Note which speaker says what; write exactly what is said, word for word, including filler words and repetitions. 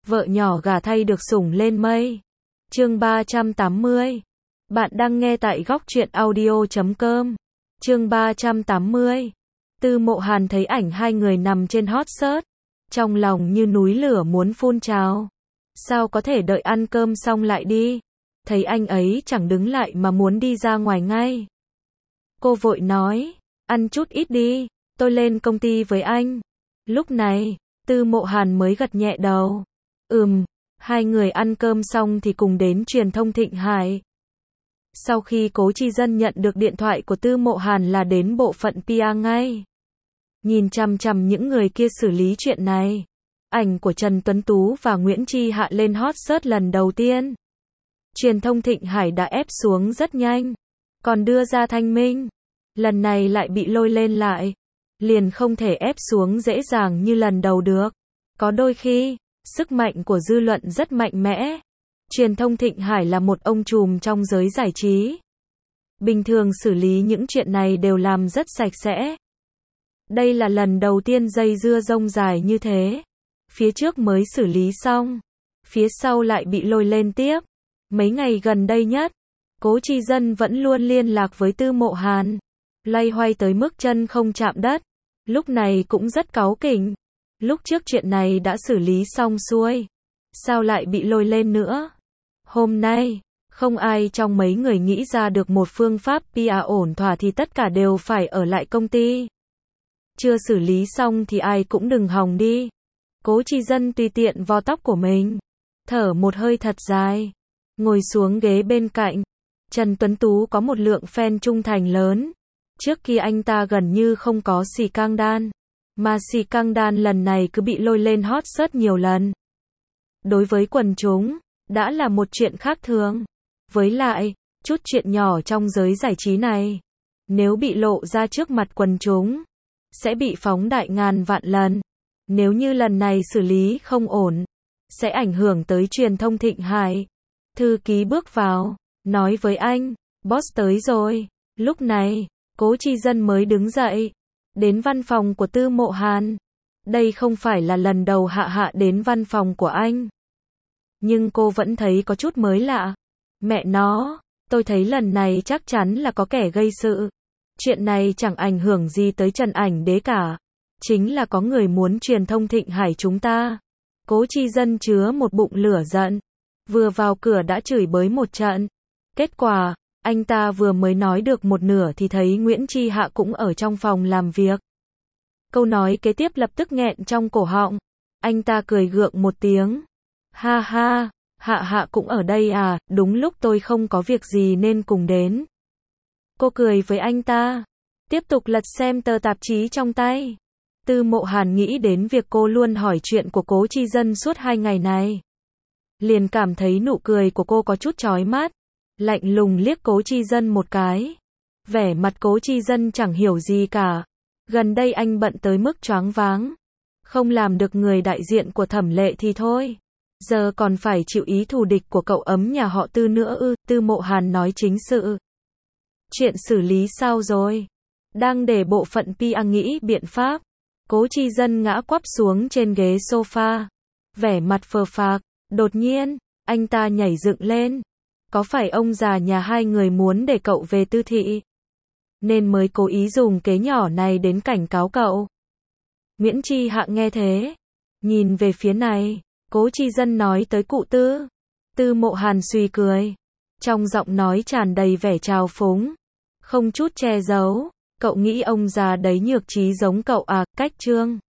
Speaker 1: vợ nhỏ gả thay được sủng lên mây. Chương ba trăm tám mươi. Bạn đang nghe tại góc truyện audio chấm com. Chương ba trăm tám mươi. Tư Mộ Hàn thấy ảnh hai người nằm trên hot search, trong lòng như núi lửa muốn phun trào. Sao có thể đợi ăn cơm xong lại đi? Thấy anh ấy chẳng đứng lại mà muốn đi ra ngoài ngay. Cô vội nói, ăn chút ít đi, tôi lên công ty với anh. Lúc này, Tư Mộ Hàn mới gật nhẹ đầu. Ừm, hai người ăn cơm xong thì cùng đến truyền thông Thịnh Hải. Sau khi Cố Chi Dân nhận được điện thoại của Tư Mộ Hàn là đến bộ phận pê e ngay. Nhìn chằm chằm những người kia xử lý chuyện này. Ảnh của Trần Tuấn Tú và Nguyễn Chi Hạ lên hot search lần đầu tiên. Truyền thông Thịnh Hải đã ép xuống rất nhanh. Còn đưa ra thanh minh. Lần này lại bị lôi lên lại. Liền không thể ép xuống dễ dàng như lần đầu được. Có đôi khi, sức mạnh của dư luận rất mạnh mẽ. Truyền thông Thịnh Hải là một ông trùm trong giới giải trí. Bình thường xử lý những chuyện này đều làm rất sạch sẽ. Đây là lần đầu tiên dây dưa rông dài như thế. Phía trước mới xử lý xong, phía sau lại bị lôi lên tiếp. Mấy ngày gần đây nhất, Cố Chi Dân vẫn luôn liên lạc với Tư Mộ Hàn, loay hoay tới mức chân không chạm đất. Lúc này cũng rất cáu kỉnh. Lúc trước chuyện này đã xử lý xong xuôi, sao lại bị lôi lên nữa? Hôm nay, không ai trong mấy người nghĩ ra được một phương pháp pê e ổn thỏa thì tất cả đều phải ở lại công ty. Chưa xử lý xong thì ai cũng đừng hòng đi. Cố Chi Dân tùy tiện vo tóc của mình, thở một hơi thật dài, ngồi xuống ghế bên cạnh. Trần Tuấn Tú có một lượng fan trung thành lớn. Trước kia anh ta gần như không có xì cang đan, mà xì cang đan lần này cứ bị lôi lên hot search nhiều lần. Đối với quần chúng, đã là một chuyện khác thường. Với lại, chút chuyện nhỏ trong giới giải trí này, nếu bị lộ ra trước mặt quần chúng, sẽ bị phóng đại ngàn vạn lần. Nếu như lần này xử lý không ổn, sẽ ảnh hưởng tới truyền thông Thịnh Hải. Thư ký bước vào, nói với anh, boss tới rồi. Lúc này, Cố Chi Dân mới đứng dậy, đến văn phòng của Tư Mộ Hàn. Đây không phải là lần đầu Hạ Hạ đến văn phòng của anh. Nhưng cô vẫn thấy có chút mới lạ. Mẹ nó, tôi thấy lần này chắc chắn là có kẻ gây sự. Chuyện này chẳng ảnh hưởng gì tới Trần Ảnh Đế cả. Chính là có người muốn truyền thông Thịnh Hải chúng ta. Cố Chi Dân chứa một bụng lửa giận. Vừa vào cửa đã chửi bới một trận. Kết quả, anh ta vừa mới nói được một nửa thì thấy Nguyễn Chi Hạ cũng ở trong phòng làm việc. Câu nói kế tiếp lập tức nghẹn trong cổ họng. Anh ta cười gượng một tiếng. Ha ha, Hạ Hạ cũng ở đây à, đúng lúc tôi không có việc gì nên cùng đến. Cô cười với anh ta, tiếp tục lật xem tờ tạp chí trong tay. Tư Mộ Hàn nghĩ đến việc cô luôn hỏi chuyện của Cố Chi Dân suốt hai ngày này. Liền cảm thấy nụ cười của cô có chút chói mắt. Lạnh lùng liếc Cố Chi Dân một cái. Vẻ mặt Cố Chi Dân chẳng hiểu gì cả. Gần đây anh bận tới mức choáng váng. Không làm được người đại diện của Thẩm Lệ thì thôi. Giờ còn phải chịu ý thù địch của cậu ấm nhà họ Tư nữa ư? Tư Mộ Hàn nói chính sự. Chuyện xử lý sao rồi? Đang để bộ phận pê e nghĩ biện pháp. Cố Chi Dân ngã quắp xuống trên ghế sofa. Vẻ mặt phờ phạc. Đột nhiên, anh ta nhảy dựng lên. Có phải ông già nhà hai người muốn để cậu về Tư thị, nên mới cố ý dùng kế nhỏ này đến cảnh cáo cậu? Nguyễn Chi Hạ nghe thế, nhìn về phía này. Cố Chi Dân nói tới cụ Tư. Tư Mộ Hàn suy cười. Trong giọng nói tràn đầy vẻ trào phúng. Không chút che giấu. Cậu nghĩ ông già đấy nhược trí giống cậu à? Cách trương.